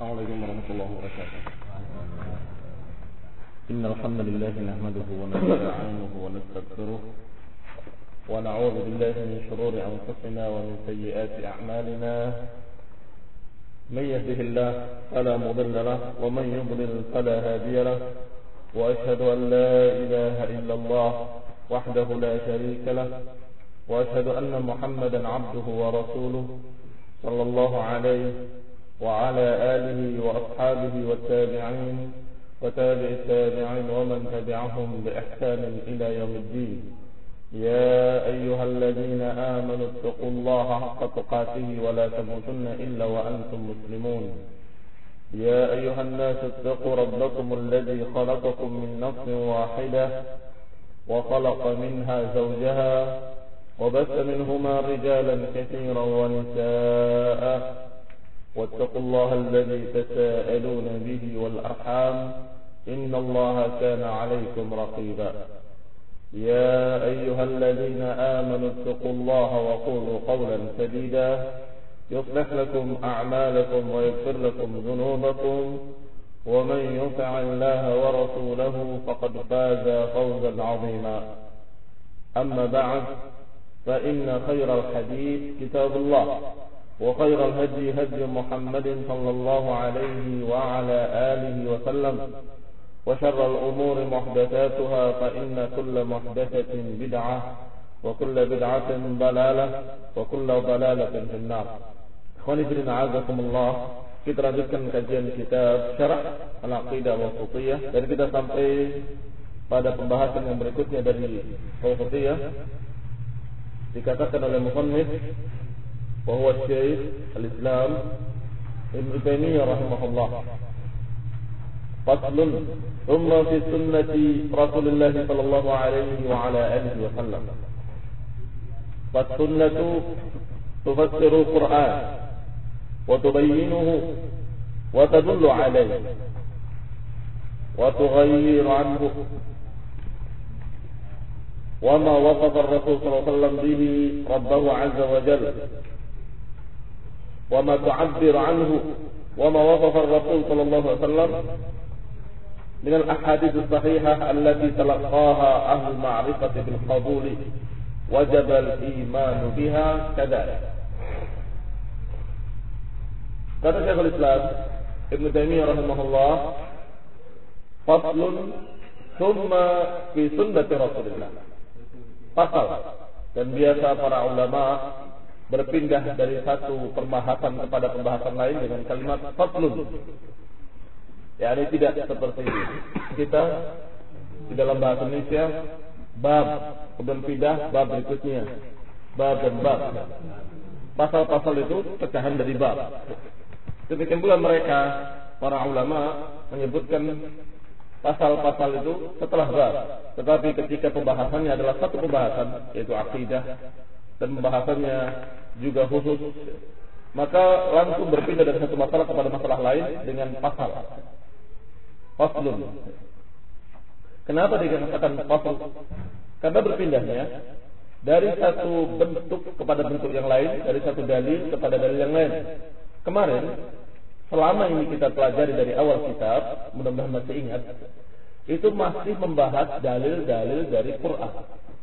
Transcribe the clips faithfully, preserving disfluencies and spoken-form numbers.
السلام عليكم ورحمة الله وبركاته. إن الحمد لله نحمده ونستعينه ونستغفره ونعوذ بالله من شرور أنفسنا ومن سيئات أعمالنا. من يهده الله فلا مضل له ومن يضلل فلا هادي له، وأشهد أن لا إله إلا الله وحده لا شريك له، وأشهد أن محمدا عبده ورسوله صلى الله عليه وعلى آله وأصحابه والتابعين وتابع التابعين ومن تبعهم بإحسان إلى يوم الدين. يا أيها الذين آمنوا اتقوا الله حق تقاته ولا تموتن إلا وأنتم مسلمون. يا أيها الناس اتقوا ربكم الذي خلقكم من نفس واحدة وخلق منها زوجها وبث منهما رجالا كثيرا ونساء، واتقوا الله الذي تساءلون به والأرحام إن الله كان عليكم رقيبا. يا أيها الذين آمنوا اتقوا الله وقولوا قولا سديدا يصلح لكم أعمالكم ويغفر لكم ذنوبكم، ومن يطع الله ورسوله فقد فاز فوزا عظيما. أما بعد، فإن خير الحديث كتاب الله، وخير الهدي هدي محمد صلى الله عليه وعلى آله وسلم، وشر الأمور محدثاتها، فإن كل محدثة بدعة وكل بدعة ضلالة وكل ضلالة في النار. Ikhwani fillah, a'azakumullah. Kita lanjutkan kajian kitab Syarah Al-Aqidah Wasithiyah, dan kita sampai pada pembahasan yang berikutnya dari Wasithiyah. Dikatakan oleh musannif bahwa Syekh Al-Islam Ibnu Taimiyah rahimahullah, faslun thumma fi sunnati Rasulullah sallallahu alaihi wa ala alihi wa sallam. Fas-sunnatu tufassiru al-Qur'an wa tubayyinuhu wa tadullu alayhi wa tughayyiru anhu وما وصف الرسول صلى الله عليه وسلم به ربه عز وجل، وما تعبر عنه وما وصف الرسول صلى الله عليه وسلم من الأحاديث الصحيحة التي تلقاها أهل المعرفة بالقبول وجب الإيمان بها كذلك. Kata Syekhul Islam Ibnu Taimiyah rahimahullah, faslun thumma fi sunnati Rasulillah. Pasal, dan biasa para ulama berpindah dari satu pembahasan kepada pembahasan lain dengan kalimat faslun. Ya, ini tidak seperti kita di dalam bahasa Indonesia bab, kemudian pindah bab berikutnya, bab dan bab. Pasal-pasal itu pecahan dari bab. Demikian pula mereka para ulama menyebutkan pasal-pasal itu setelah bab, tetapi ketika pembahasannya adalah satu pembahasan, yaitu akidah, dan pembahasannya juga khusus, maka langsung berpindah dari satu masalah kepada masalah lain dengan pasal. Faslun. Kenapa dikatakan fasl? Karena berpindahnya dari satu bentuk kepada bentuk yang lain, dari satu dalil kepada dalil yang lain. Kemarin, selama ini kita pelajari dari awal kitab, mudah-mudahan masih ingat, itu masih membahas dalil-dalil dari Quran.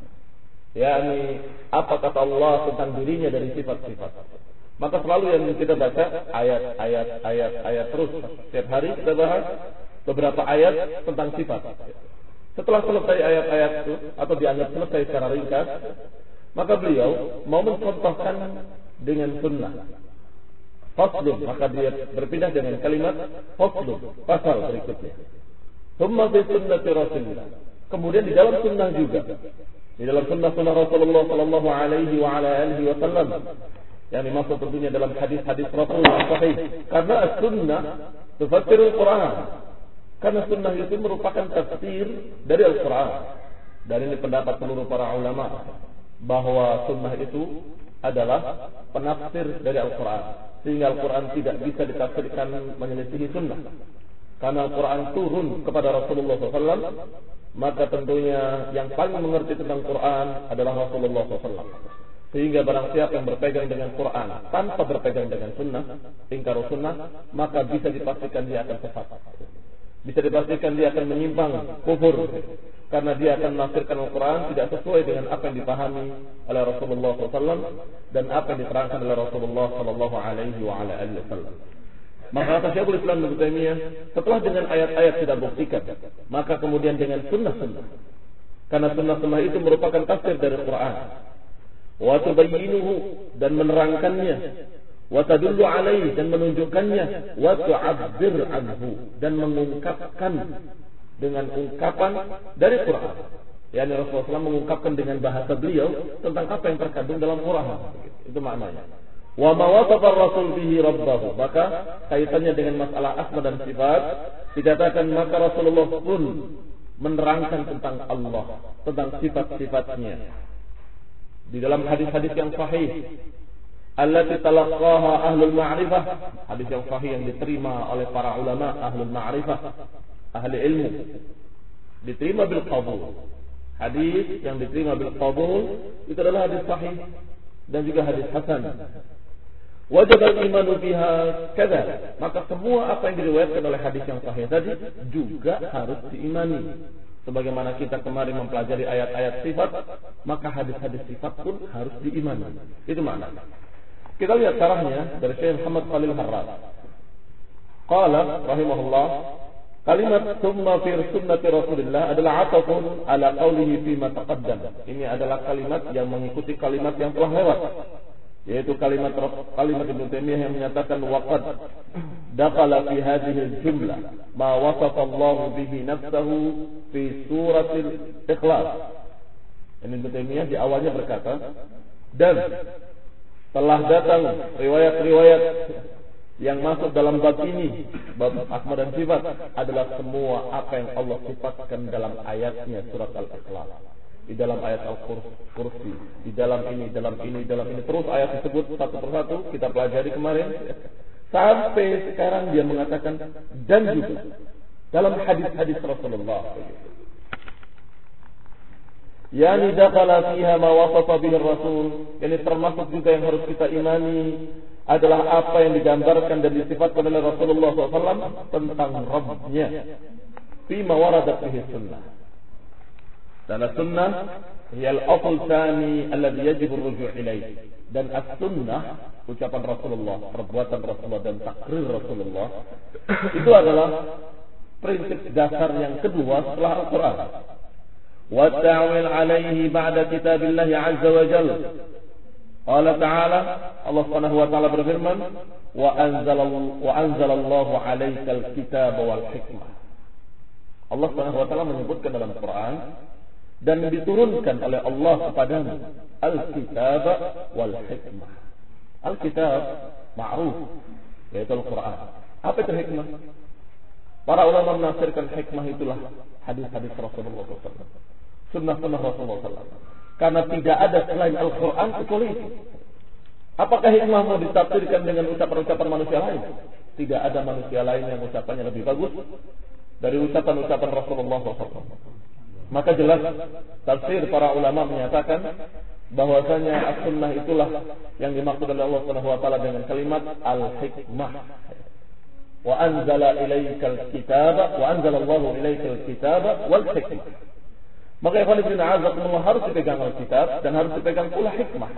yakni apa kata Allah tentang dirinya dari sifat-sifat. Maka selalu yang kita baca ayat-ayat ayat-ayat terus. Setiap hari kita bahas beberapa ayat tentang sifat. Setelah selesai ayat-ayat itu atau dianggap selesai secara ringkas, maka beliau mau mencontohkan dengan sunnah. Faslun, maka dia berpindah dengan kalimat faslun, pasal berikutnya. Tsumma fi sunnati Rasulillah. Kemudian di dalam sunnah juga, di dalam sunnah-sunnah Rasulullah sallallahu alaihi wa ala alihi wasallam, yang dimaksud tentunya dalam hadis-hadis Rasulullah sahih. Karena as-sunnah tufassirul Quran. Karena sunnah itu merupakan tafsir dari Al-Quran. Dan ini pendapat seluruh para ulama bahwa sunnah itu adalah penafsir dari Al-Quran, sehingga Al-Quran tidak bisa ditafsirkan menyelisihi sunnah. Karena Al-Quran turun kepada Rasulullah shallallahu alaihi wasallam, maka tentunya yang paling mengerti tentang Quran adalah Rasulullah shallallahu alaihi wasallam. Sehingga barang siapa yang berpegang dengan Quran tanpa berpegang dengan sunnah, ingkar sunnah, maka bisa dipastikan dia akan sesat. Bisa dipastikan dia akan menyimpang, kufur, karena dia akan menafsirkan Al-Quran tidak sesuai dengan apa yang dipahami oleh Rasulullah shallallahu alaihi wasallam dan apa yang diterangkan oleh Rasulullah shallallahu alaihi wasallam. Maka kata Syekhul Islam Ibnu Taimiyah, setelah dengan ayat-ayat tidak buktikan, maka kemudian dengan sunnah-sunnah, karena sunnah-sunnah itu merupakan tafsir dari Quran, wa tubayyinuhu, dan menerangkannya, wa tadullu alaihi, dan menunjukkannya, wa tu'abbir anhu, dan mengungkapkan dengan ungkapan dari Quran. Yani Rasulullah shallallahu alaihi wasallam mengungkapkan dengan bahasa beliau tentang apa yang terkandung dalam Quran. Itu maknanya. Wa ma wasafa Rasul bihi rabbahu, maka kaitannya dengan masalah asma dan sifat, dikatakan maka Rasulullah pun menerangkan tentang Allah, tentang sifat-sifatnya di dalam hadis-hadis yang sahih, allati talaqqaha ahlul ma'rifah, hadis yang sahih yang diterima oleh para ulama ahlul ma'rifah, ahli ilmu, diterima bil qabul. Hadis yang diterima bil qabul itu adalah hadis sahih dan juga hadis hasan. Wajib al-imanu biha kadza, maka semua apa yang diriwayatkan oleh hadis yang sahih tadi juga harus diimani. Sebagaimana kita kemarin mempelajari ayat-ayat sifat, maka hadis-hadis sifat pun harus diimani. Itu maknanya. Kita lihat syarahnya dari Syekh Muhammad Khalil Harras. Qala rahimahullah, kalimat summa fi sunnati Rasulillah adalah atafun ala qawlihi fima taqaddam. Ini adalah kalimat yang mengikuti kalimat yang telah lewat, yaitu kalimat kalimat Ibnu Taimiyah yang menyatakan waqad dakhala fi hadhihi al-jumlah ma wasafa Allah bihi nafsahu fi suratil Ikhlas. Ibnu Taimiyah di awalnya berkata, dan telah datang riwayat-riwayat yang masuk dalam bab ini, bab asma dan sifat, adalah semua apa yang Allah sifatkan dalam ayatnya surat Al-Ikhlas. Di dalam ayat Al-Kursi, di dalam ini, dalam ini, dalam ini, terus ayat disebut satu persatu, kita pelajari kemarin, sampai sekarang dia mengatakan, dan juga dalam hadis-hadis Rasulullah, yani dakhala fiha ma wasafa bihi Rasul, yani termasuk juga yang harus kita imani adalah apa yang digambarkan dan disifatkan oleh Rasulullah shallallahu alaihi wasallam tentang Rabbnya, fima waradat bihi sunnah. Dan as-sunnah hiya al-asl tsani alladhi yajib ar-ruju' ilayh. Dan as-sunnah, ucapan Rasulullah, perbuatan Rasulullah dan takrir Rasulullah, itu adalah prinsip dasar yang kedua setelah Al-Qur'an. Wa ta'awil 'alaihi ba'da kitabillah 'azza wa jalla. Allah Ta'ala, Allah Subhanahu wa taala berfirman, wa anzalallahu wa anzalallahu 'alaikal kitaba wal hikmah. Allah Subhanahu wa taala menyebutkan dalam Quran, dan diturunkan oleh Allah kepadamu al-kitab wal hikmah. Al-kitab ma'ruf, yaitu Al-Quran. Apa itu hikmah? Para ulama menafsirkan hikmah itulah hadis-hadis Rasulullah shallallahu alaihi wasallam, sunnah-sunnah Rasulullah shallallahu alaihi wasallam. Karena tidak ada selain Al-Quran kecuali itu. Apakah hikmah mau ditafsirkan dengan ucapan-ucapan manusia lain? Tidak ada manusia lain yang ucapannya lebih bagus dari ucapan-ucapan Rasulullah shallallahu alaihi wasallam. Maka jelas tafsir para ulama menyatakan bahwasanya as-sunnah itulah yang dimaksud oleh Allah Subhanahu wa taala dengan kalimat al-hikmah. Wa anzala ilaikal kitaba wa anzalallahu ilaikal kitaba wal hikmah. Maka ikhwan fillah azakumullah, harus dipegang Alkitab dan harus dipegang pula hikmah.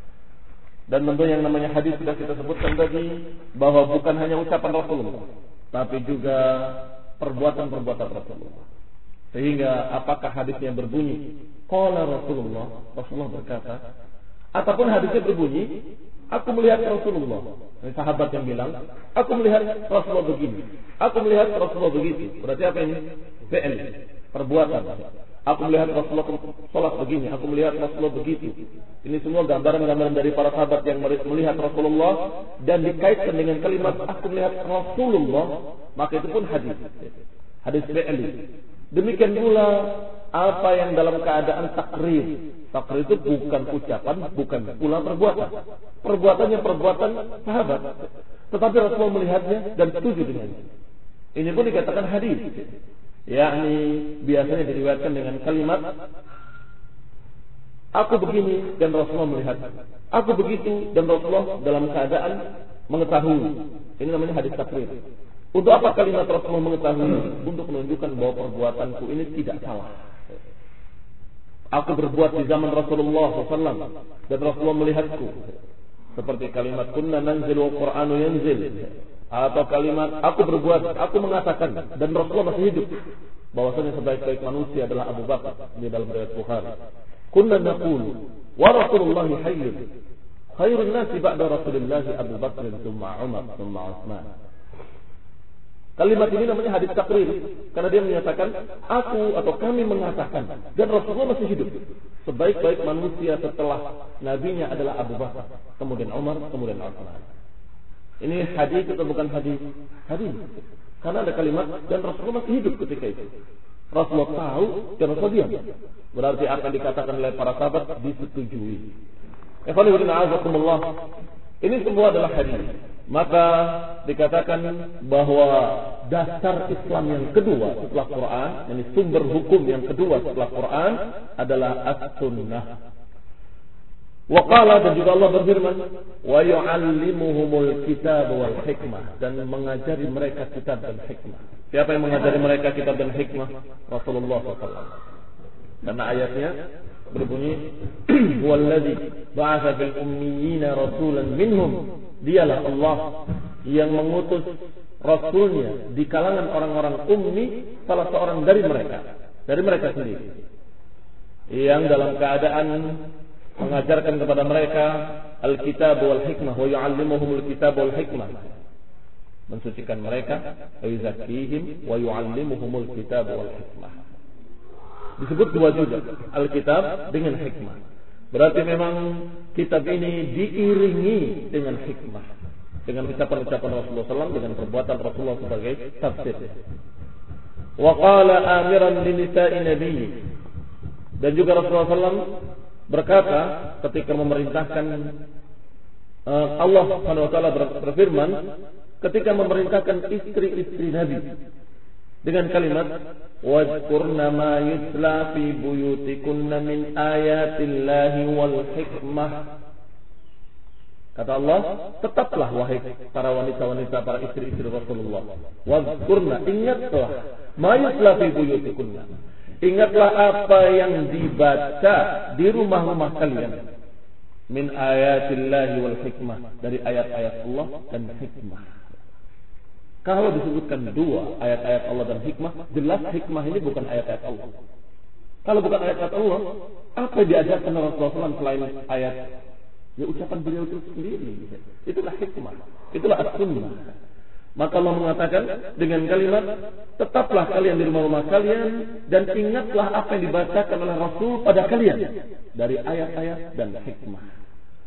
Dan tentunya yang namanya hadis sudah kita sebutkan tadi, bahwa bukan hanya ucapan Rasulullah, tapi juga perbuatan-perbuatan Rasulullah. Sehingga apakah hadisnya berbunyi qala Rasulullah, Rasulullah berkata, ataupun hadisnya berbunyi aku melihat Rasulullah. Ini sahabat yang bilang, aku melihat Rasulullah begini, aku melihat Rasulullah begitu. Berarti apa ini? Fi'il, perbuatan. Aku melihat Rasulullah sholat begini, aku melihat Rasulullah begitu. Ini semua gambaran-gambaran dari para sahabat yang melihat Rasulullah dan dikaitkan dengan kalimat aku melihat Rasulullah, maka itu pun hadis. Hadis fi'li. Demikian pula apa yang dalam keadaan takrir. Takrir itu bukan ucapan, bukan pula perbuatan. Perbuatannya perbuatan sahabat, tetapi Rasulullah melihatnya dan setuju dengannya. Ini pun dikatakan hadis. Yakni biasanya diriwayatkan dengan kalimat Aku begini dan Rasulullah melihat. Aku begitu dan Rasulullah dalam keadaan mengetahui. Ini namanya hadis takrir. Untuk apa kalimat Rasulullah mengetahui? Untuk menunjukkan bahwa perbuatanku ini tidak salah. Aku berbuat di zaman Rasulullah shallallahu alaihi wasallam dan Rasulullah melihatku. Seperti kalimat kunna nanzilu Qur'anu yanzil, atau kalimat aku berbuat, aku mengatakan dan Rasulullah masih hidup bahwasanya sebaik-baik manusia adalah Abu Bakar di dalam riwayat Bukhari. Kunna naqulu wa Rasulullah hayyun khairun nasi ba'da Rasulillah Abu Bakar tsumma Umar tsumma Utsman. Kalimat ini namanya hadis takrir karena dia menyatakan aku atau kami mengatakan dan Rasulullah masih hidup. Sebaik-baik manusia setelah nabinya adalah Abu Bakar, kemudian Umar, kemudian Utsman. Ini hadis atau bukan hadis? Hadis. Karena ada kalimat dan Rasulullah masih hidup ketika itu. Rasulullah tahu dan Rasulullah diam. Berarti akan dikatakan oleh para sahabat disetujui. Ini semua adalah hadis. Maka dikatakan bahwa dasar Islam yang kedua setelah Quran, yakni sumber hukum yang kedua setelah Quran adalah as-sunnah. Wa qala, dan juga Allah berfirman, wa yu'allimuhumul kitab wal hikmah, dan mengajari mereka kitab dan hikmah. Siapa yang mengajari mereka kitab dan hikmah? Rasulullah shallallahu alaihi wasallam. Karena ayatnya berbunyi huwallazi ba'atsa fil ummiyina rasulan minhum. Dialah Allah yang mengutus Rasulnya di kalangan orang-orang ummi, salah seorang dari mereka, dari mereka sendiri, yang dalam keadaan mengajarkan kepada mereka al-kitab wal hikmah wa yu'allimuhumul kitab wal hikmah, mensucikan mereka, wa yuzakkihim wa yu'allimuhumul kitab wal hikmah. Disebut dua juga, al-kitab dengan hikmah. Berarti memang kitab ini diiringi dengan hikmah, dengan ucapan-ucapan Rasulullah shallallahu alaihi wasallam, dengan perbuatan Rasulullah sebagai tafsir. Wa qala amiran li nisa'i nabiyyi, dan juga Rasulullah shallallahu alaihi wasallam berkata ketika memerintahkan uh, Allah Subhanahu wa taala berfirman ketika memerintahkan istri-istri Nabi dengan kalimat wazkurna ma yutla fi buyutikunna min ayatillahi wal hikmah. Kata Allah, tetaplah wahai para wanita-wanita, para istri-istri Rasulullah, wazkurna, ingatlah ma yutla fi buyutikunna, ingatlah apa yang dibaca di rumah-rumah kalian min ayatillahi wal hikmah, dari ayat-ayat Allah dan hikmah. Kalau disebutkan dua ayat-ayat Allah dan hikmah, jelas hikmah ini bukan ayat-ayat Allah. Kalau bukan ayat-ayat Allah, apa yang diajarkan Rasulullah shallallahu alaihi wasallam selain ayat? Ya ucapan beliau itu sendiri. Itulah hikmah. Itulah as-sunnah. Maka Allah mengatakan dengan kalimat, tetaplah kalian di rumah-rumah kalian dan ingatlah apa yang dibacakan oleh Rasul pada kalian dari ayat-ayat dan hikmah.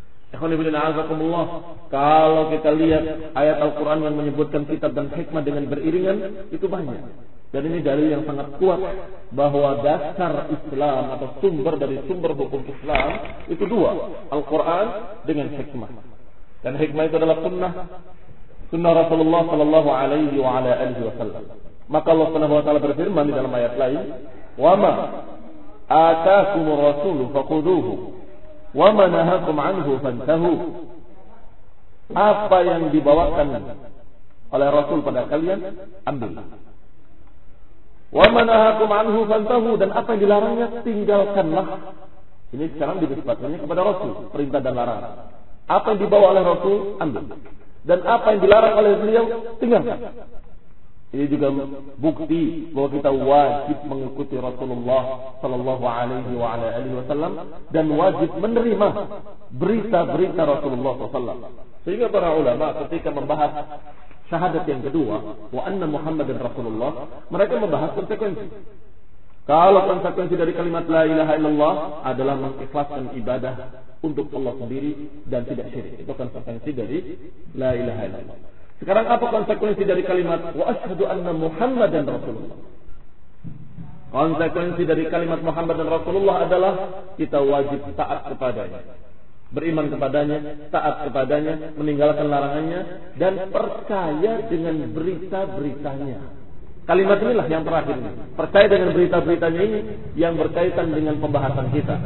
Kalau kita lihat ayat Al-Quran yang menyebutkan kitab dan hikmah dengan beriringan, itu banyak. Dan ini dalil yang sangat kuat bahwa dasar Islam atau sumber dari sumber hukum Islam itu dua, Al-Quran dengan hikmah. Dan hikmah itu adalah sunnah, sunnah Rasulullah Sallallahu Alaihi Wasallam. Maka Allah Subhanahu Wa Taala berfirman di dalam ayat lain, wa ma ataakumur rasulu faquduhu wa ma nahakum anhu fantahu. Apa yang dibawakan oleh Rasul pada kalian, ambil. Wa ma nahakum anhu fantahu, dan apa yang dilarangnya tinggalkanlah. Ini sekarang dinisbatkannya kepada Rasul, perintah dan larangan. Apa yang dibawa oleh Rasul, ambil. Dan apa yang dilarang oleh beliau, tinggalkan. Ini juga bukti bahwa kita wajib mengikuti Rasulullah Sallallahu Alaihi Wasallam dan wajib menerima berita-berita Rasulullah Sallallahu Alaihi Wasallam. Sehingga para ulama ketika membahas syahadat yang kedua, wa anna Muhammadan Rasulullah, mereka membahas konsekuensi. Kalau konsekuensi dari kalimat la ilaha illallah adalah mengikhlaskan ibadah untuk Allah sendiri dan tidak syirik, itu konsekuensi dari la ilaha illallah. Sekarang apa konsekuensi dari kalimat wa asyhadu anna Muhammadan Rasulullah? Konsekuensi dari kalimat Muhammad dan Rasulullah adalah kita wajib taat kepadanya, beriman kepadanya, taat kepadanya, meninggalkan larangannya, dan percaya dengan berita-beritanya. Kalimat inilah yang terakhir ini. Percaya dengan berita-beritanya ini yang berkaitan dengan pembahasan kita.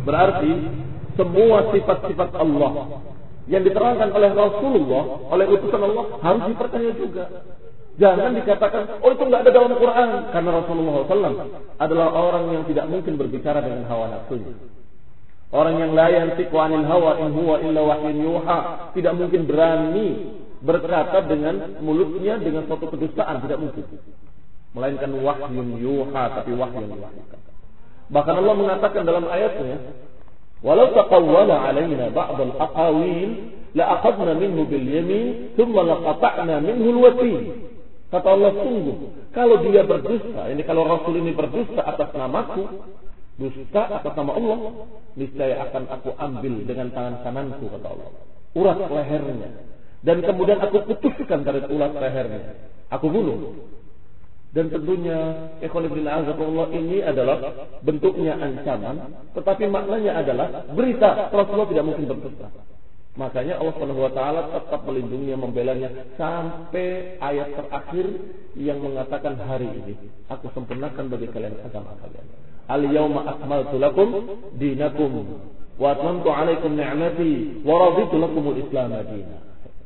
Berarti semua sifat-sifat Allah yang diterangkan oleh Rasulullah, oleh utusan Allah harus dipercaya juga. Jangan dikatakan, oh itu nggak ada dalam Quran, karena Rasulullah shallallahu alaihi wasallam adalah orang yang tidak mungkin berbicara dengan hawa nafsunya. Orang yang la yantiqu anil hawa in huwa illa wahyun yuha, tidak mungkin berani berkata dengan mulutnya dengan suatu kedustaan, tidak mungkin. Melainkan wahyun yuha, tapi wahyun yuha. Bahkan Allah mengatakan dalam ayatnya, walau taqawwala alaina ba'd al-aqawil la aqadna minhu bil yamin thumma laqata'na minhu al-watin. Kata Allah, sungguh kalau dia berdusta, ini kalau Rasul ini berdusta atas namaku, dusta atas nama Allah, niscaya akan aku ambil dengan tangan kananku, kata Allah, urat lehernya, dan kemudian aku putuskan dari urat lehernya, aku bunuh. Dan tentunya ikhwan fillah azakumullah, ini adalah bentuknya ancaman, tetapi maknanya adalah berita Rasulullah tidak mungkin berdusta. Makanya Allah Subhanahu wa taala tetap melindunginya, membelanya sampai ayat terakhir yang mengatakan hari ini aku sempurnakan bagi kalian agama kalian. Al-yauma akmaltu lakum dinakum wa atmamtu 'alaikum ni'mati wa raditu lakumul Islam dinan.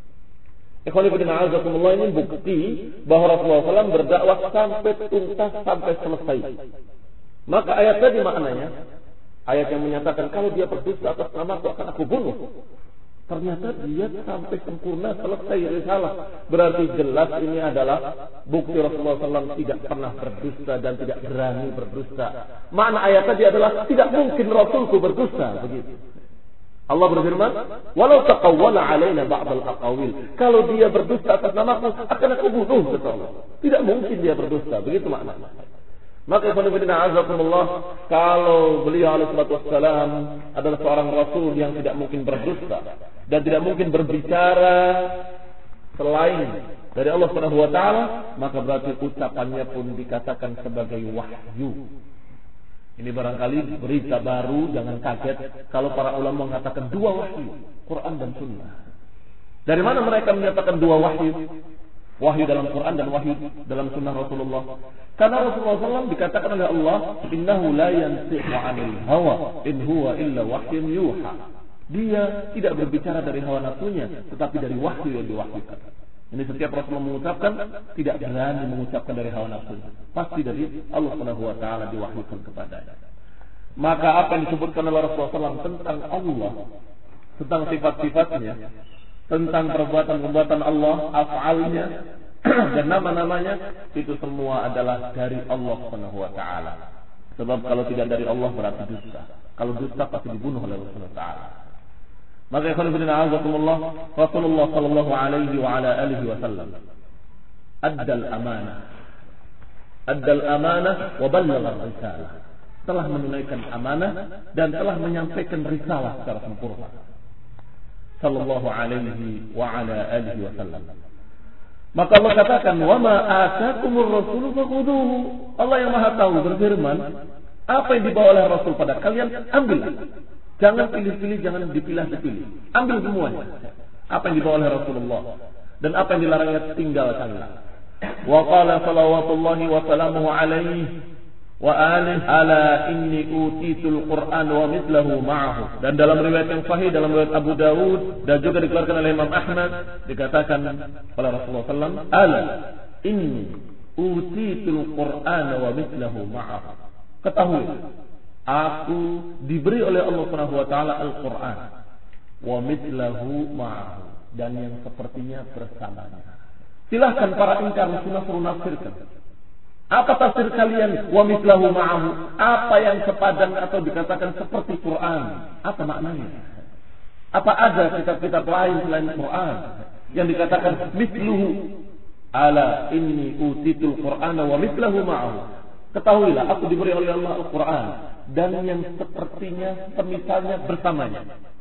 Ikhwan fillah azakumullah, ini bukti bahwa Rasulullah shallallahu alaihi wasallam berdakwah sampai tuntas, sampai selesai. Maka ayat tadi maknanya ayat yang menyatakan kalau dia berdusta atas namaku akan aku bunuh. Ternyata dia sampai sempurna, selesai risalah. Berarti jelas ini adalah bukti Rasulullah shallallahu alaihi wasallam tidak pernah berdusta dan tidak berani berdusta. Makna ayat tadi adalah tidak mungkin Rasulku berdusta. Begitu. Allah berfirman, walau taqawwala alaina ba'd al-aqawil. Kalau dia berdusta atas namaku, akan aku bunuh, kata Allah. Tidak mungkin dia berdusta. Begitu maknanya. Maka ikhwan fillah azakumullah, kalau beliau alaihi salatu wassalam adalah seorang rasul yang tidak mungkin berdusta dan tidak mungkin berbicara selain dari Allah Subhanahu wa taala, maka berarti ucapannya pun dikatakan sebagai wahyu. Ini barangkali berita baru, jangan kaget kalau para ulama mengatakan dua wahyu, Quran dan Sunnah. Dari mana mereka menyatakan dua wahyu? Wahyu dalam Quran dan wahyu dalam Sunnah Rasulullah. Karena Rasulullah shallallahu alaihi wasallam dikatakan oleh Allah, innahu la yantiqu 'anil hawa in huwa illa wahyun yuha. Dia tidak berbicara dari hawa nafsunya, tetapi dari wahyu yang diwahyukan. Ini setiap Rasulullah mengucapkan, tidak berani mengucapkan dari hawa nafsunya, pasti dari Allah Subhanahu wa taala diwahyukan kepadanya. Maka apa yang disebutkan oleh Rasulullah shallallahu alaihi wasallam tentang Allah, tentang sifat-sifatnya, tentang perbuatan-perbuatan Allah, af'alnya dan nama-namanya, itu semua adalah dari Allah Subhanahu wa taala. Sebab kalau tidak dari Allah berarti dusta. Kalau dusta pasti dibunuh oleh Allah Subhanahu wa taala. Maka ikhwan fillah azakumullah, Rasulullah sallallahu alaihi wa ala alihi wasallam addal amanah. Addal amanah wa ballagha risalah. Telah menunaikan amanah dan telah menyampaikan risalah secara sempurna. Sallallahu alaihi wa ala alihi wasallam. Maka Allah katakan, wa ma atakumur rasulu fakhuduhu. Allah yang Maha Tahu berfirman, apa yang dibawa oleh Rasul pada kalian, ambil. Jangan pilih-pilih, jangan dipilah-pilih. Ambil semuanya. Apa yang dibawa oleh Rasulullah dan apa yang dilarangnya, tinggalkanlah. Wa qala salawatullahi wa salamuhu alaihi wa alihi ala inni utitul Qur'an wa mithlahu ma'ahu. Dan dalam riwayat yang sahih, dalam riwayat Abu Dawud dan juga dikeluarkan oleh Imam Ahmad, dikatakan oleh Rasulullah sallallahu alaihi wasallam, ala inni utitul Qur'an wa mithlahu ma'ahu. Ketahui, aku diberi oleh Allah Subhanahu wa taala Al-Qur'an wa mithlahu ma'ahu, dan yang sepertinya bersamanya. Silahkan para ingkar sunnah suruh nafsirkan. Apa tafsir kalian wa mithlahu ma'ahu? Apa yang sepadan atau dikatakan seperti Quran? Apa maknanya? Apa ada kitab-kitab lain selain Quran yang dikatakan mithluhu? Ala inni utitul Qur'ana wa mithlahu ma'ahu. Ketahuilah, aku diberi oleh Allah Al-Quran dan yang sepertinya, semisalnya, bersamanya,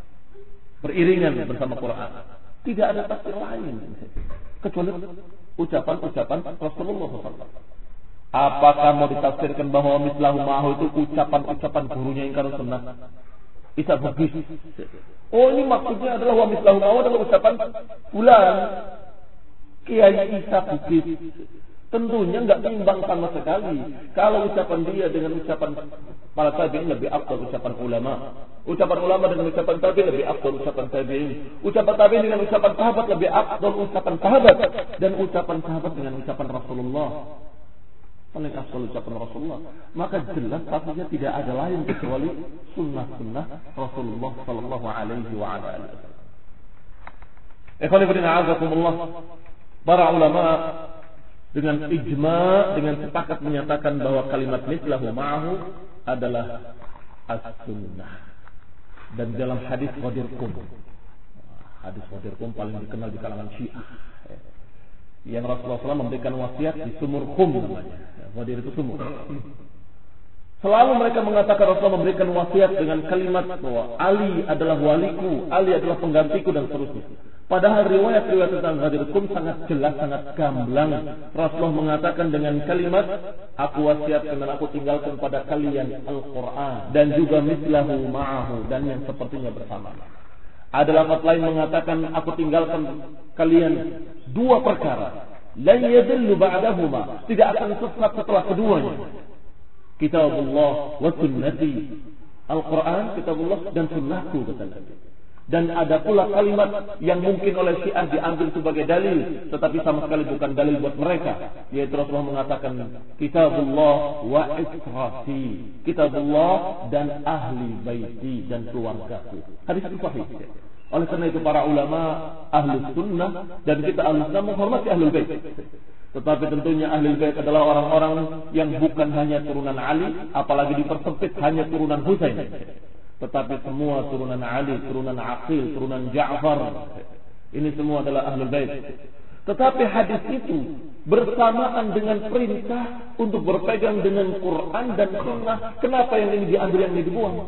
beriringan bersama Quran. Tidak ada tafsir lain kecuali ucapan-ucapan Rasulullah shallallahu alaihi wasallam. Apakah mau ditafsirkan bahwa mislahu ma'ahu itu ucapan-ucapan gurunya ingkar sunnah? Isa Bugis. Oh, ini maksudnya adalah wa mislahu ma'ahu adalah ucapan fulan, Kiai Isa Bugis. Tentunya nggak imbang sama sekali. Kalau ucapan dia dengan ucapan para tabi'in lebih afdal ucapan ulama. Ucapan ulama dengan ucapan tabi'in lebih afdal ucapan tabi'in. Ucapan tabi'in dengan ucapan sahabat lebih afdal ucapan sahabat. Dan ucapan sahabat dengan ucapan Rasulullah. Paling afdal ucapan Rasulullah. Maka jelas pastinya tidak ada lain kecuali sunnah-sunnah Rasulullah sallallahu alaihi wa ala alihi wasallam. Ikhwan fillah, a'azakumullah. Para ulama dengan ijma, dengan sepakat menyatakan bahwa kalimat mislahu ma'ahu adalah as-sunnah. Dan dalam hadis Ghadirkum, hadis Ghadirkum paling dikenal di kalangan Syiah, yang Rasulullah shallallahu alaihi wasallam memberikan wasiat di sumur Khum namanya. Ghadir itu sumur. Selalu mereka mengatakan Rasulullah memberikan wasiat dengan kalimat bahwa Ali adalah waliku, Ali adalah penggantiku dan seterusnya. Padahal riwayat-riwayat tentang Ghadirkum sangat jelas, sangat gamblang. Rasulullah mengatakan dengan kalimat, aku wasiatkan dan aku tinggalkan pada kalian Al-Quran dan juga mislahu ma'ahu, dan yang sepertinya bersama. Ada lafaz lain mengatakan, aku tinggalkan kalian dua perkara, la yadillu ba'dahuma, tidak akan sesat setelah keduanya. Kitabullah wa sunnati, Al-Quran, kitabullah dan sunnahku, kata Nabi. Dan ada pula kalimat yang mungkin oleh Syiah diambil sebagai dalil, tetapi sama sekali bukan dalil buat mereka, yaitu Rasulullah mengatakan kitabullah wa israfi, kitabullah dan ahli baiti dan keluargaku. Hadis itu sahih. Oleh karena itu para ulama ahli sunnah dan kita ahli sunnah menghormati ahli bait. Tetapi tentunya ahli bait adalah orang-orang yang bukan hanya turunan Ali, apalagi dipersempit hanya turunan Husain. Tetapi semua turunan Ali, turunan Aqil, turunan Ja'far, ini semua adalah ahlul bait. Tetapi hadis itu bersamaan dengan perintah untuk berpegang dengan Quran dan Sunnah. Kenapa yang ini diambil, yang ini dibuang?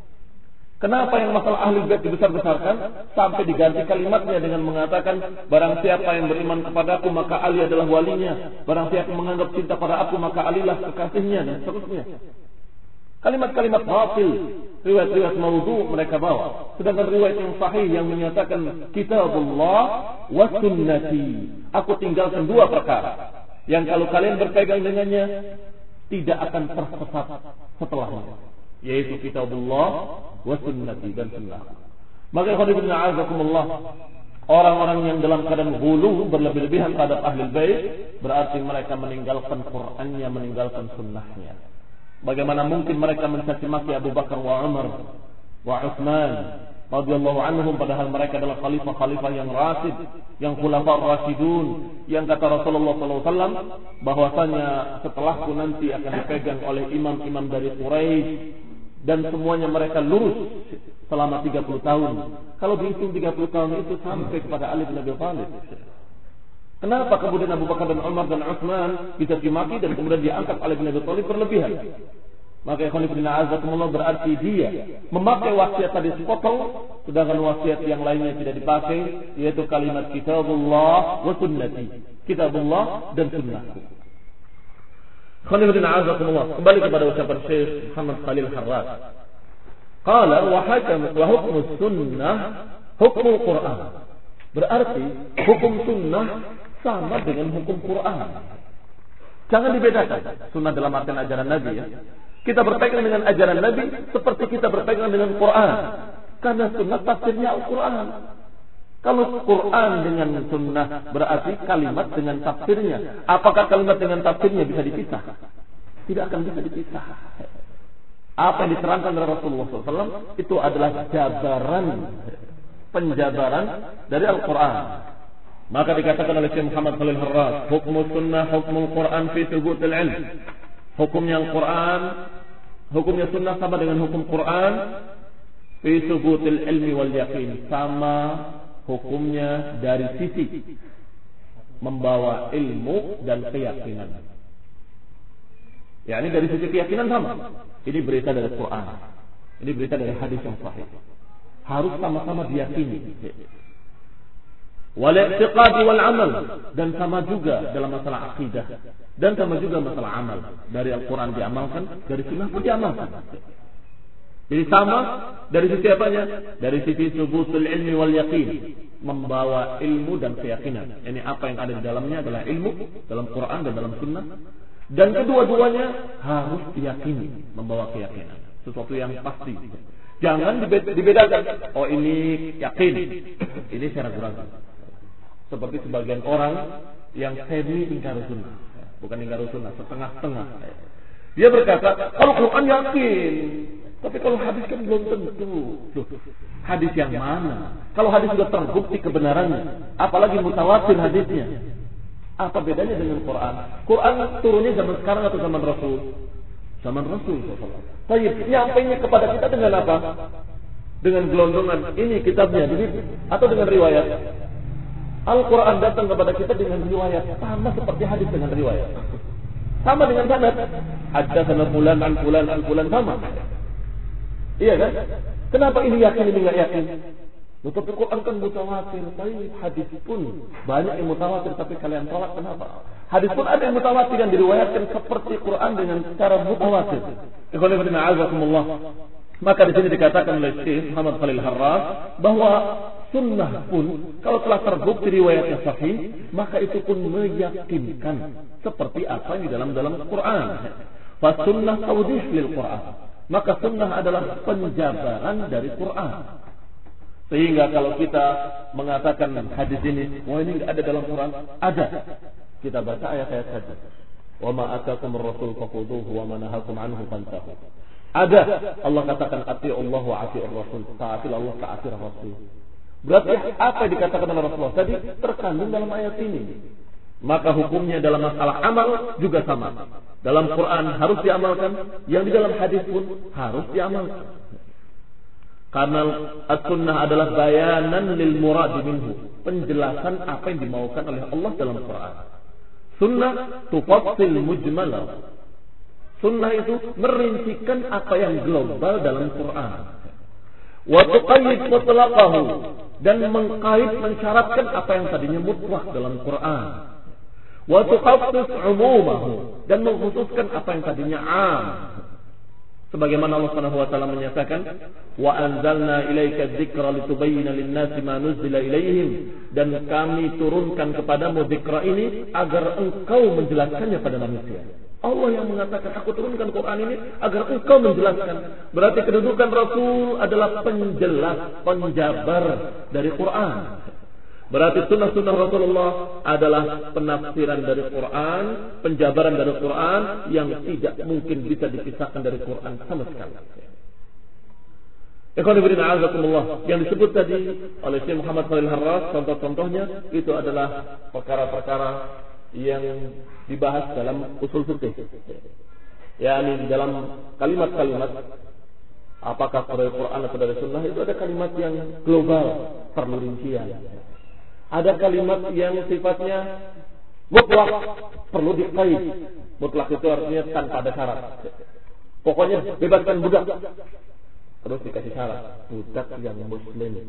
Kenapa yang masalah ahlul bait dibesar-besarkan sampai diganti kalimatnya dengan mengatakan barang siapa yang beriman kepadaku maka Ali adalah walinya, barang siapa menganggap cinta pada aku maka Alilah kekasihnya, dan seterusnya. Kalimat-kalimat batil, riwayat-riwayat maudhu mereka bawa. Sedangkan riwayat yang sahih yang menyatakan kitabullah wa sunnati, aku tinggalkan dua perkara yang kalau kalian berpegang dengannya tidak akan tersesat setelahnya, yaitu kitabullah wa sunnati dan sunnah. Maka khadirin a'azakumullah, orang-orang yang dalam keadaan ghulu, berlebih-lebihan terhadap ahli bait, berarti mereka meninggalkan Qur'annya, meninggalkan sunnahnya. Bagaimana mungkin mereka mencaci maki Abu Bakar wa Umar wa Utsman radhiyallahu anhum, padahal mereka adalah khalifah-khalifah yang rasid, yang khulafa rasyidun, yang kata Rasulullah sallallahu alaihi wasallam bahwasanya setelahku nanti akan dipegang oleh imam-imam dari Quraisy dan semuanya mereka lurus selama tiga puluh tahun. Kalau dihitung tiga puluh tahun itu sampai kepada Ali bin Abi Thalib. Kenapa kemudian Abu Bakar dan Umar dan Utsman bisa dimaki dan kemudian diangkat oleh bin Abi Thalib berlebihan? Maka ikhwan fillah azakumullah, berarti dia memakai wasiat tadi sepotong, sedangkan wasiat yang lainnya tidak dipakai, yaitu kalimat kitabullah wa sunnati, kitabullah dan sunnahku. Ikhwan fillah azakumullah, kembali kepada ucapan Syekh Muhammad Khalil Harras. Qala wa hakam wa hukmu sunnah hukmul Quran. Berarti hukum sunnah sama dengan hukum Quran. Jangan dibedakan. Sunnah dalam artian ajaran Nabi, ya. Kita berpegang dengan ajaran Nabi seperti kita berpegang dengan Quran. Karena sunnah tafsirnya Al-Quran. Kalau Quran dengan sunnah berarti kalimat dengan tafsirnya. Apakah kalimat dengan tafsirnya bisa dipisah? Tidak akan bisa dipisah. Apa yang diterangkan oleh Rasulullah shallallahu alaihi wasallam itu adalah jabaran, penjabaran dari Al-Quran. Maka dikatakan oleh Syekh Muhammad Khalil Harras, hukum sunnah hukum Quran fi thubutil ilm. Hukumnya Al-Quran, hukumnya sunnah sama dengan hukum Quran fi thubutil ilmi wal yaqin, sama hukumnya dari sisi membawa ilmu dan keyakinan. Ya, ini dari sisi keyakinan sama. Ini berita dari Quran, ini berita dari hadis yang sahih. Harus sama-sama diyakini. Wal i'tiqad wal amal, dan sama juga dalam masalah akidah, dan sama juga masalah amal. Dari Al-Quran diamalkan, dari sunnah pun diamalkan. Jadi sama dari sisi apanya? Dari sisi subutul ilmi wal yaqin, membawa ilmu dan keyakinan. Ini apa yang ada di dalamnya adalah ilmu dalam Quran dan dalam Sunnah. Dan kedua-duanya harus diyakini, membawa keyakinan, sesuatu yang pasti. Jangan dibedakan. Oh ini yakin, ini saya ragu-ragu. Seperti sebagian orang yang semi ingkar sunnah, bukan ingkar sunnah, setengah-setengah. Dia berkata, kalau Quran yakin, tapi kalau hadis kan belum tentu. Loh, hadis yang mana? Kalau hadis sudah terbukti kebenarannya, apalagi mutawatir hadisnya. Apa bedanya dengan Quran? Quran turunnya zaman sekarang atau zaman Rasul? Zaman Rasul. Tapi nyampainya kepada kita dengan apa? Dengan gelondongan ini kitabnya, atau dengan riwayat? Al-Quran datang kepada kita dengan riwayat, sama seperti hadis dengan riwayat. Sama dengan sanad. Haddatsana fulan an fulan an fulan, sama. Iya kan? Kenapa ini yakin ini enggak yakin? Tetapi Quran kan mutawatir, tapi hadis pun banyak yang mutawatir, tapi kalian tolak kenapa? Hadis pun ada yang mutawatir yang diriwayatkan seperti Quran dengan cara mutawatir. Ikhwan fillah a'azakumullah. Maka di sini dikatakan oleh Syekh Muhammad Khalil Harras bahwa sunnah pun kalau telah terbukti riwayatnya sahih, maka itu pun meyakinkan seperti apa yang di dalam dalam Quran. Fa sunnah tawdih lil Quran. Maka sunnah adalah penjabaran dari Quran. Sehingga kalau kita mengatakan hadis ini, wah ini tidak ada dalam Quran, ada. Kita baca ayat-ayat saja. Wa ma atakum ar-rasul fakhudhuhu wa ma nahakum anhu fantahu. Ada. Allah katakan atii'u Allah wa atii'ur rasul. Taatilah Allah, taatilah Rasul. Berarti apa yang dikatakan oleh Rasulullah tadi terkandung dalam ayat ini. Maka hukumnya dalam masalah amal juga sama. Dalam Quran harus diamalkan, yang di dalam hadis pun harus diamalkan. Karena as-sunnah adalah bayanan lil murad minhu, penjelasan apa yang dimaukan oleh Allah dalam Quran. Sunnah tufassil mujmal. Sunnah itu merincikan apa yang global dalam Quran. Wa tuqayyid mutlaqahu, dan mengkait mensyaratkan apa yang tadinya mutlak dalam Quran. Wa tukhassis umumahu, dan mengkhususkan apa yang tadinya 'am. Sebagaimana Allah Subhanahu wa taala menyatakan, "Wa anzalna ilaika dzikra litubayyana lin-nasi ma nuzila ilaihim." Dan kami turunkan kepadamu dzikra ini agar engkau menjelaskannya pada manusia. Allah yang mengatakan, aku turunkan Quran ini agar engkau menjelaskan. Berarti kedudukan Rasul adalah penjelas, penjabar dari Quran. Berarti sunnah-sunnah Rasulullah adalah penafsiran dari Quran, penjabaran dari Quran yang tidak mungkin bisa dipisahkan dari Quran sama sekali. Ikhwan fillah a'azakumullah, yang disebut tadi oleh Syekh Muhammad Khalil Harras, contoh-contohnya itu adalah perkara-perkara yang dibahas dalam usul fikih. yakni dalam kalimat-kalimat apakah dari Quran atau dari Sunnah itu ada kalimat yang global, perlu rincian. Ada kalimat yang sifatnya mutlak, perlu diqaid. Mutlak itu artinya tanpa ada syarat. Pokoknya bebaskan budak. Terus dikasih syarat, budak yang muslim.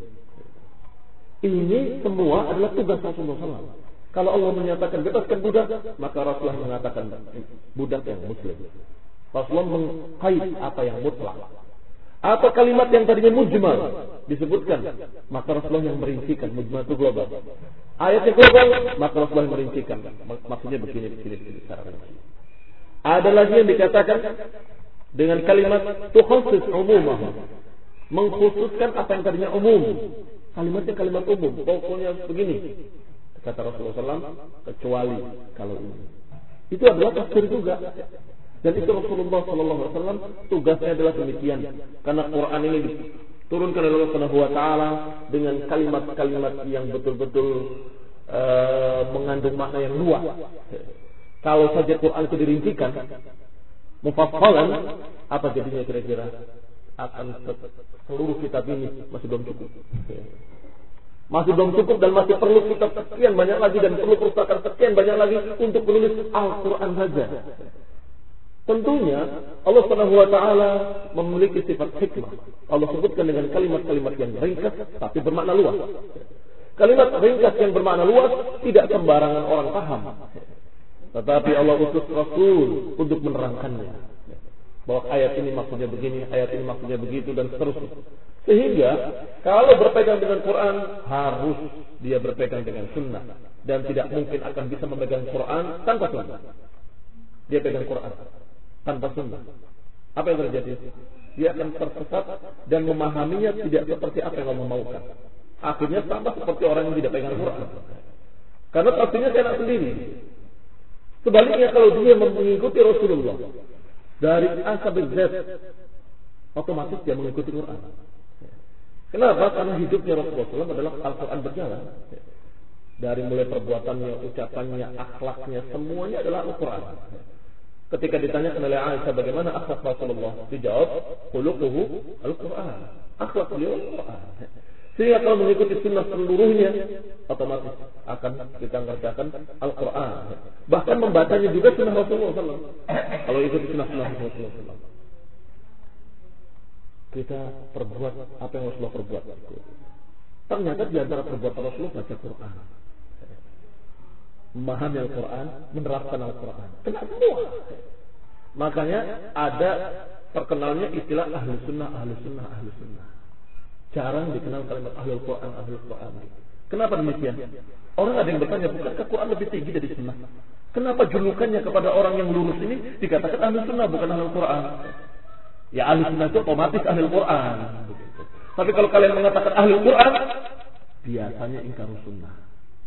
Ini semua adalah tugas Rasulullah shallallahu alaihi wasallam. Kalau Allah menyatakan bebaskan budak, maka Rasulullah mengatakan budak yang muslim. Rasulullah mengkait apa yang mutlak. Apa kalimat yang tadinya mujmal disebutkan, maka Rasulullah yang merincikan. Mujmal itu global. Ayatnya global, maka Rasulullah yang merincikan. Maksudnya begini, begini, begini. Ada lagi yang dikatakan dengan kalimat tukhassis umumah, mengkhususkan apa yang tadinya umum. Kalimatnya kalimat umum, pokoknya begini. Kata Rasulullah shallallahu alaihi wasallam, kecuali kalau ini. Itu adalah tafsir juga. Dan itu Rasulullah shallallahu alaihi wasallam tugasnya adalah demikian. Karena Quran ini diturunkan oleh Allah Subhanahu wa taala dengan kalimat-kalimat yang betul-betul uh, mengandung makna yang luas. Kalau saja Quran itu dirincikan mufassalan, apa jadinya kira-kira? Akan seluruh kitab ini masih belum cukup. Masih belum cukup dan masih perlu kitab sekian banyak lagi dan perlu perpustakaan sekian banyak lagi untuk menulis Al-Quran saja. Tentunya Allah Subhanahu wa taala memiliki sifat hikmah. Allah sebutkan dengan kalimat-kalimat yang ringkas tapi bermakna luas. Kalimat ringkas yang bermakna luas tidak sembarangan orang paham. Tetapi Allah utus Rasul untuk menerangkannya. bahwa ayat ini maksudnya begini, ayat ini maksudnya begitu, dan seterusnya. Sehingga kalau berpegang dengan Quran, harus dia berpegang dengan sunnah, dan tidak mungkin akan bisa memegang Quran tanpa sunnah. Dia pegang Quran tanpa sunnah, apa yang terjadi? Dia akan tersesat dan memahaminya tidak seperti apa yang Allah maukan. Akhirnya sama seperti orang yang tidak pegang Quran, karena tafsirnya enak sendiri. Sebaliknya kalau dia mengikuti Rasulullah dari A sampai Z, otomatis dia mengikuti Quran. Kenapa? Karena hidupnya Rasulullah shallallahu alaihi wasallam adalah Al-Quran berjalan. Dari mulai perbuatannya, ucapannya, akhlaknya, semuanya adalah Al-Quran. Ketika ditanya oleh Aisyah bagaimana akhlak Rasulullah, dijawab, khuluquhu Al-Quran. Akhlak beliau Al-Quran. Sehingga kalau mengikuti sunnah seluruhnya, otomatis akan kita ngerjakan Al-Quran. Bahkan membacanya juga sunnah Rasulullah shallallahu alaihi wasallam. Kalau ikuti sunnah-sunnah Rasulullah shallallahu alaihi wasallam, kita perbuat apa yang Rasulullah perbuat. Ternyata di antara perbuatan Rasulullah baca Quran, memahami Al-Quran, menerapkan Al-Quran. Kena semua. Makanya ada terkenalnya istilah ahlu sunnah, ahlu sunnah, ahlu sunnah. Jarang dikenal kalimat ahlul Quran, ahlul Quran. Kenapa demikian? Orang ada yang bertanya, bukankah Quran lebih tinggi dari sunnah? Kenapa julukannya kepada orang yang lurus ini dikatakan ahlul sunnah bukan ahlul Quran? Ya ahlul sunnah itu otomatis ahlul Quran. Tapi kalau kalian mengatakan ahlul Quran, biasanya ingkar sunnah.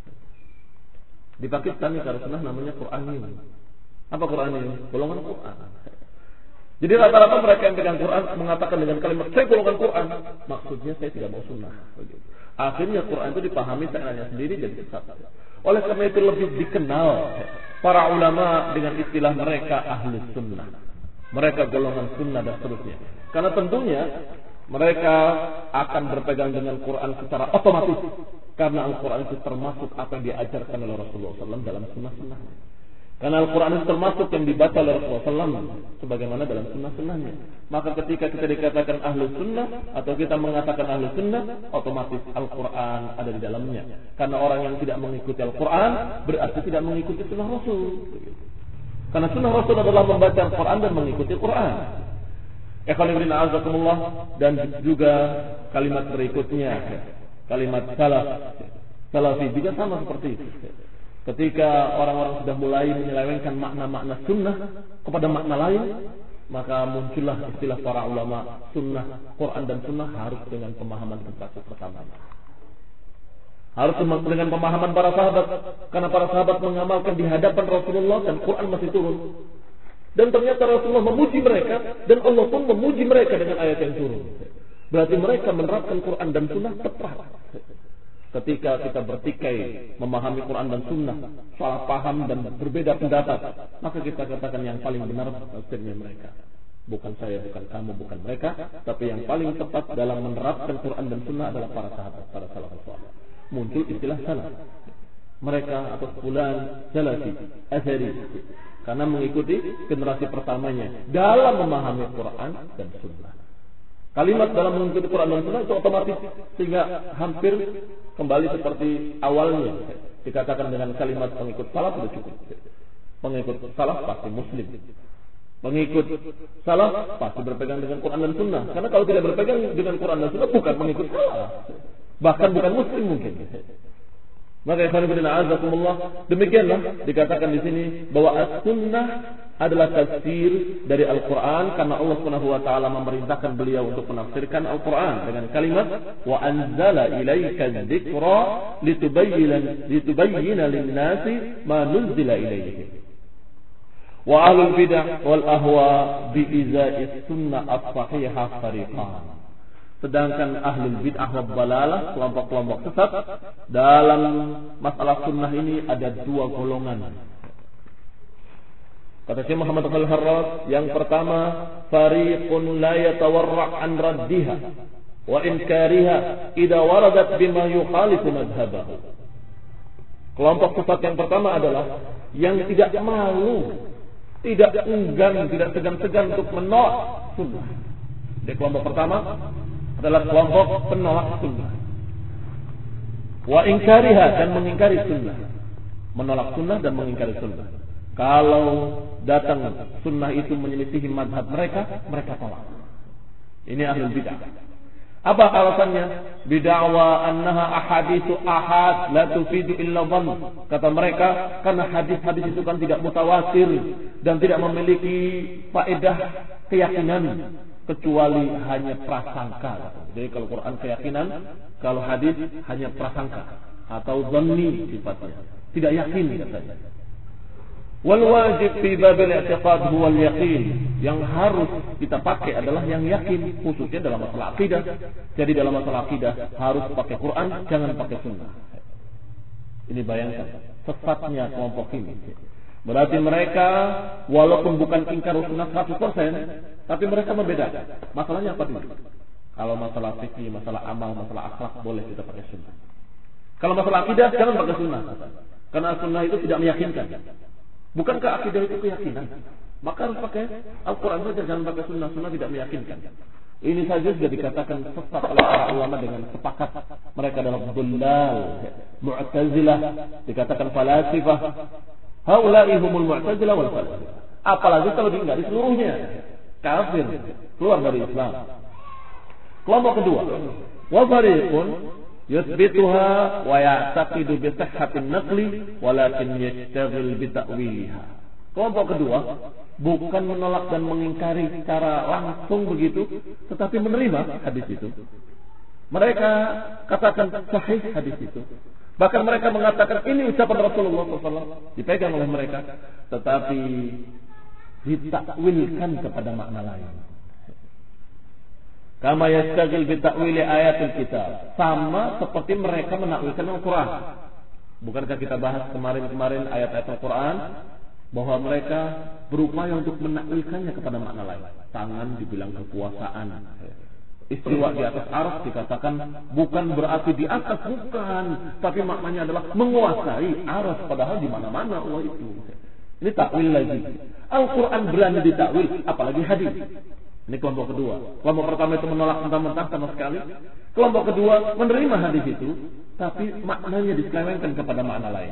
Di Pakistan ingkar sunnah namanya Quranin. Apa Quranin? Golongan Quran. Jadi rata-rata mereka yang pegang Quran mengatakan dengan kalimat saya golongan Quran, maksudnya saya tidak mau sunnah. Akhirnya Quran itu dipahami seenaknya sendiri dan sesat. Oleh karena itu lebih dikenal para ulama dengan istilah mereka ahli sunnah, mereka golongan sunnah dan seterusnya. Karena tentunya mereka akan berpegang dengan Quran secara otomatis, karena Al-Quran itu termasuk apa yang diajarkan oleh Rasulullah shallallahu alaihi wasallam dalam sunnah-sunnahnya. Karena Al-Quran itu termasuk yang dibaca oleh Rasulullah shallallahu alaihi wasallam sebagaimana dalam sunnah-sunnahnya. Maka ketika kita dikatakan ahlu sunnah atau kita mengatakan ahlu sunnah, otomatis Al-Quran ada di dalamnya. Karena orang yang tidak mengikuti Al-Quran berarti tidak mengikuti sunnah Rasul. Karena sunnah Rasul adalah membaca Al-Quran dan mengikuti Al-Quran. Ikhwanuddin a'azakumullah, dan juga kalimat berikutnya, kalimat salaf, salafi juga sama seperti itu. Ketika orang-orang sudah mulai menyelewengkan makna-makna sunnah kepada makna lain, maka muncullah istilah para ulama, sunnah, Quran dan sunnah harus dengan pemahaman terbatas pertama. Harus dengan pemahaman para sahabat, karena para sahabat mengamalkan di hadapan Rasulullah dan Quran masih turun. Dan ternyata Rasulullah memuji mereka, dan Allah pun memuji mereka dengan ayat yang turun. Berarti mereka menerapkan Quran dan sunnah tepat. Ketika kita bertikai memahami Quran dan sunnah, salah paham dan berbeda pendapat, maka kita katakan yang paling benar tafsirnya mereka. Bukan saya, bukan kamu, bukan mereka, tapi yang paling tepat dalam menerapkan Quran dan sunnah adalah para sahabat, para salafus saleh. Muncul istilah salaf. Mereka atau fulan salafi, athari, karena mengikuti generasi pertamanya dalam memahami Quran dan sunnah. Kalimat dalam mengikuti Quran dan sunnah itu otomatis, sehingga hampir kembali seperti awalnya. Dikatakan dengan kalimat pengikut salaf sudah cukup. Pengikut salaf pasti muslim. Pengikut salaf pasti berpegang dengan Quran dan sunnah. Karena kalau tidak berpegang dengan Quran dan sunnah bukan pengikut salaf, bahkan bukan muslim mungkin. Maka ikhwanuddin a'azakumullah, demikianlah dikatakan di sini bahwa as-sunnah adalah tafsir dari Al-Quran, karena Allah Subhanahu wa taala memerintahkan beliau untuk menafsirkan Al-Quran dengan kalimat wa anzala ilaika dzikra litubayyana litubayyana lin-nasi ma nuzila ilaihim. Wa ahlul bidah wal ahwa bi iza'is sunnah as-sahihah fariqan. Sedangkan ahlul bid'ah wal dalalah, kelompok-kelompok sesat dalam masalah sunnah ini ada dua golongan. Kata Syekh Muhammad Al-Harras, yang pertama, fariqun la yatawarra' an raddiha wa inkariha idza waradat bima yukhalifu madhhabahu. Kelompok sesat yang pertama adalah yang tidak malu, tidak enggan, tidak segan-segan untuk menolak sunnah. Di kelompok pertama adalah kelompok penolak sunnah. Wa inkariha, dan mengingkari sunnah. Menolak sunnah dan mengingkari sunnah. Kalau datang sunnah itu menyelisihi madhab mereka, mereka tolak. Ini ahlul bid'ah. Apa alasannya? Bid'awa annaha ahaditsu ahad la tufidu illa dhann. Kata mereka, karena hadis-hadis itu kan tidak mutawatir dan tidak memiliki faedah keyakinan kecuali hanya prasangka. Jadi kalau Quran keyakinan, kalau hadis hanya prasangka atau dhanni sifatnya. Tidak yakin katanya. Wal wajib fi babil i'tiqad huwa al-yaqin. Yang harus kita pakai adalah yang yakin, khususnya dalam masalah akidah. Jadi dalam masalah akidah harus pakai Quran, jangan pakai sunnah. Ini bayangkan sesatnya kelompok ini. Berarti mereka walaupun bukan ingkar sunnah seratus persen, tapi mereka membedakan. Masalahnya apa dulu? Kalau masalah fikih, masalah amal, masalah akhlak boleh kita pakai sunnah. Kalau masalah akidah jangan pakai sunnah. Karena sunnah itu tidak meyakinkan. Bukankah akidah itu keyakinan? Maka harus pakai Al-Quran saja, jangan pakai sunnah. Sunnah tidak meyakinkan. Ini saja sudah dikatakan sesat oleh para ulama dengan sepakat. Mereka adalah dhullal, Mu'tazilah, dikatakan falasifah. Haula'i humul Mu'tazilah wal falasifah. Apalagi kalau diingkari seluruhnya, kafir, keluar dari Islam. Kelompok kedua, wa fariqun yuthbituha wa ya'taqidu bi sihhatin naqli walakin yashtaghil bi ta'wiliha. Kelompok kedua bukan menolak dan mengingkari secara langsung begitu, tetapi menerima hadis itu. Mereka katakan sahih hadis itu. Bahkan mereka mengatakan ini ucapan Rasulullah shallallahu alaihi wasallam, dipegang oleh mereka, tetapi ditakwilkan kepada makna lain. Kama yastagil bi ta'wili ayatul kitab, sama seperti mereka menakwilkan Al-Qur'an. Bukankah kita bahas kemarin-kemarin ayat-ayat Al-Qur'an bahwa mereka berupaya untuk menakwilkannya kepada makna lain. Tangan dibilang kekuasaan. Istiwa di atas arsy dikatakan bukan berarti di atas, bukan, tapi maknanya adalah menguasai arsy, padahal di mana-mana Allah itu. Ini takwil lagi. Al-Qur'an berani ditakwil, apalagi hadis. Ini kelompok kedua. Kelompok pertama itu menolak mentah-mentah sama sekali. Kelompok kedua menerima hadis itu, tapi maknanya diselewengkan kepada makna lain.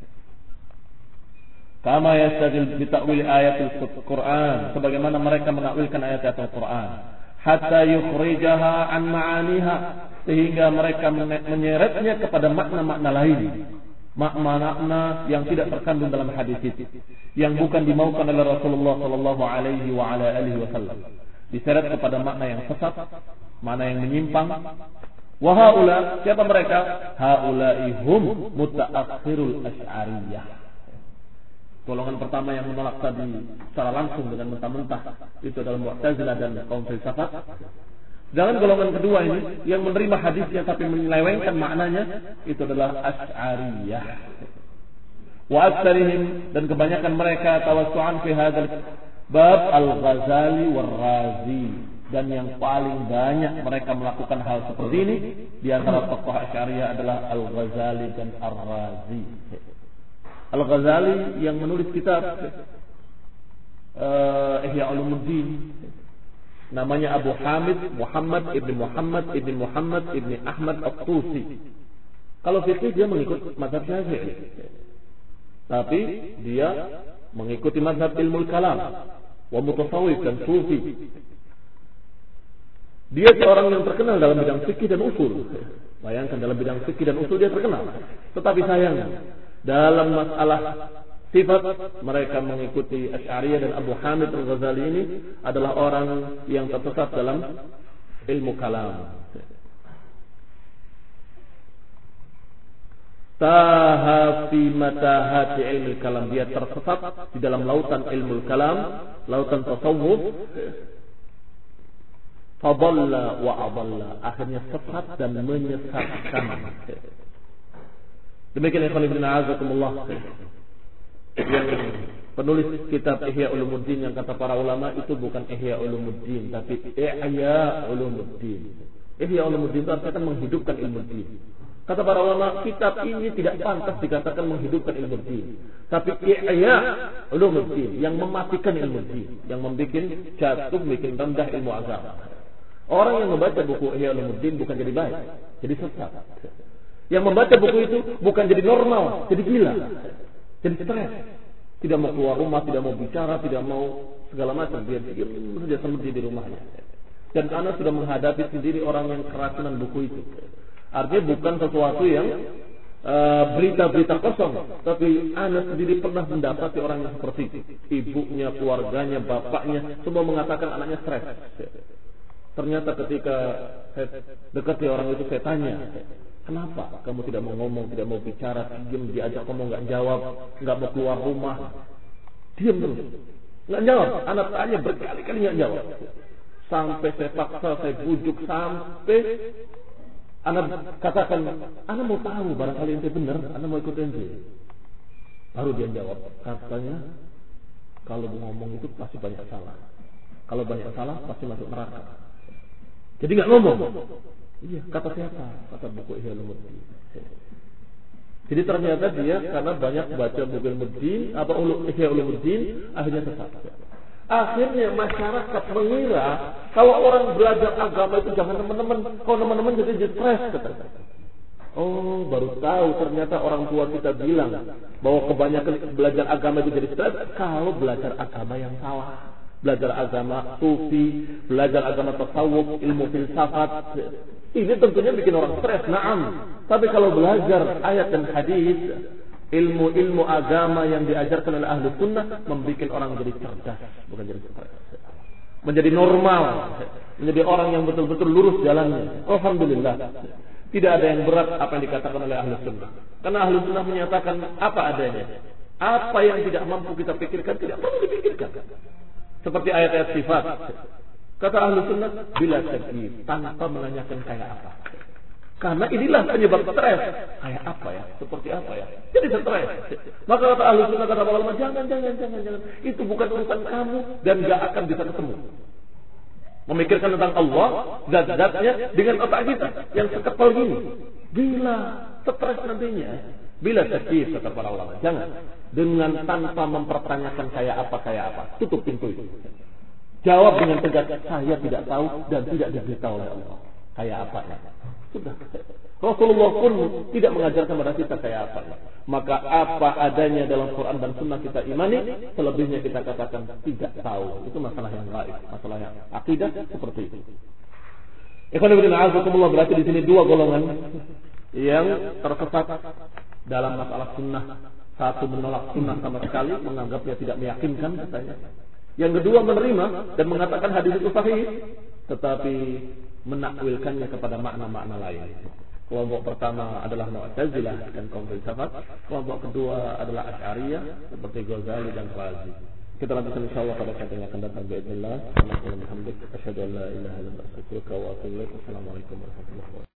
Kama yastadil bi ta'wil ayatul Qur'an, sebagaimana mereka menakwilkan ayat-ayat Al-Qur'an, hatta yukhrijaha an ma'aniha, sehingga mereka menyeretnya kepada makna-makna lain. Makna-makna yang tidak terkandung dalam hadis itu, yang bukan dimaukan oleh Rasulullah sallallahu alaihi wa ala alihi wasallam. Diseret kepada makna yang sesat, makna yang menyimpang. Wa haula, siapa mereka? Haula'i hum mutaakhirul asy'ariyah. Golongan pertama yang menolak tadi secara langsung dengan mentah-mentah itu adalah Mu'tazilah dan kaum filsafat. Dalam golongan kedua ini yang menerima hadisnya tapi menyelewengkan maknanya itu adalah Asy'ariyah. Wa aktsarihim, dan kebanyakan mereka tawassu'an fi hadzal bab Al-Ghazali war-Razi, dan yang paling banyak mereka melakukan hal seperti ini di antara tokoh Asy'ariyah adalah Al-Ghazali dan Ar-Razi. Al-Ghazali yang menulis kitab uh, Ihya Ulumuddin, namanya Abu Hamid Muhammad ibn Muhammad ibn Muhammad ibn Ahmad At-Tusi. Kalau fikih dia mengikut mazhab Syafi'i, tapi dia mengikuti mazhab ilmu kalam wa mutasawwif dan sufi. Dia seorang yang terkenal dalam bidang fikih dan usul. Bayangkan, dalam bidang fikih dan usul dia terkenal. Tetapi sayangnya dalam masalah sifat mereka mengikuti Asy'ariyah, dan Abu Hamid Al-Ghazali ini adalah orang yang tersesat dalam ilmu kalam. Taha fi matahati ilmu kalam, dia tersesat di dalam lautan ilmu kalam, lautan tasawuf. Fadalla wa adalla, akhirnya sesat dan menyesatkan. Demikian ikhwan ibn a'azakumullah, yang penulis kitab Ihya Ulumuddin yang kata para ulama itu bukan Ihya Ulumuddin tapi Ihya Ulumuddin. Ihya Ulumuddin itu artinya menghidupkan ilmu din. Kata para ulama, kitab ini tidak pantas dikatakan menghidupkan ilmu din, tapi Ihya Ulumuddin yang mematikan ilmu din, yang membuat jatuh, bikin rendah ilmu agama. Orang yang membaca buku Ihya Ulumuddin bukan jadi baik, jadi sesat. Yang membaca buku itu bukan jadi normal, jadi gila, jadi stres. Tidak mau keluar rumah, tidak mau bicara, tidak mau segala macam. Dia diam saja seperti di rumahnya. Dan Ana sudah menghadapi sendiri orang yang keracunan buku itu. Artinya bukan sesuatu yang uh, berita-berita kosong, tapi Ana sendiri pernah mendapati orang yang seperti itu. Ibunya, keluarganya, bapaknya, semua mengatakan anaknya stres. Ternyata ketika saya dekati orang itu, saya tanya, kenapa kamu tidak mau ngomong, tidak mau bicara, diam, diajak ngomong nggak jawab, nggak mau keluar rumah, diam terus, nggak jawab. Anak tanya berkali-kali nggak jawab. Sampai saya paksa, saya bujuk, sampai anak katakan, anak mau tahu barangkali ente benar, anak mau ikut ente. Baru dia jawab, katanya kalau mau ngomong itu pasti banyak salah. Kalau banyak salah pasti masuk neraka. Jadi nggak ngomong. Iya, kata siapa? Kata buku Ihya Ulumuddin. Jadi ternyata dia karena banyak baca buku Ulumuddin atau Ihya Ulumuddin, akhirnya sesat. Akhirnya masyarakat mengira kalau orang belajar agama itu jangan teman-teman, kalau teman-teman jadi stres. Oh, baru tahu ternyata orang tua kita bilang bahwa kebanyakan belajar agama itu jadi stres kalau belajar agama yang salah. Belajar agama sufi, belajar agama tasawuf, ilmu filsafat. Ini tentunya bikin orang stres, na'am. Tapi kalau belajar ayat dan hadis, ilmu-ilmu agama yang diajarkan oleh ahli sunnah, membuat orang jadi cerdas, bukan jadi stres. Menjadi normal, menjadi orang yang betul-betul lurus jalannya. Alhamdulillah. Tidak ada yang berat apa yang dikatakan oleh ahli sunnah. Karena ahli sunnah menyatakan apa adanya. Apa yang tidak mampu kita pikirkan, tidak perlu dipikirkan. Seperti ayat-ayat sifat. Kata ahli sunnah, bila takyif, tanpa menanyakan kayak apa. Karena inilah penyebab stres. Kayak apa ya? Seperti apa ya? Jadi stres. Maka kata ahli sunnah, kata ulama, jangan, jangan, jangan, jangan. Itu bukan urusan kamu dan gak akan bisa ketemu. Memikirkan tentang Allah, zat-zatnya dengan otak kita yang sekepal gini. Bila stres nantinya. Bila takyif, kata para ulama, jangan. Dengan tanpa mempertanyakan kayak apa, kayak apa. Tutup pintu itu. Jawab dengan tegas, saya tidak tahu dan tidak diberitahu oleh Allah. Kayak apa ya? Sudah. Rasulullah pun tidak mengajarkan kepada kita kayak apa ya. Maka apa adanya dalam Quran dan Sunnah kita imani, selebihnya kita katakan tidak tahu. Itu masalah yang gaib, masalah yang akidah seperti itu. Ikhwan fillah, azakumullah, berarti di sini dua golongan yang tersesat dalam masalah sunnah. Satu menolak sunnah sama sekali, menganggapnya tidak meyakinkan katanya. Yang kedua menerima dan mengatakan hadis itu sahih, tetapi menakwilkannya kepada makna-makna lain. Kelompok pertama adalah Mu'tazilah dan kaum filsafat. Kelompok kedua adalah Asy'ariyah seperti Ghazali dan Razi. Kita lanjutkan insyaallah pada saat yang akan datang. Bismillah. Alhamdulillah. Asyhadu an la ilaha illallah wa astaghfiruka wa atubu ilaik. Assalamualaikum warahmatullahi wabarakatuh.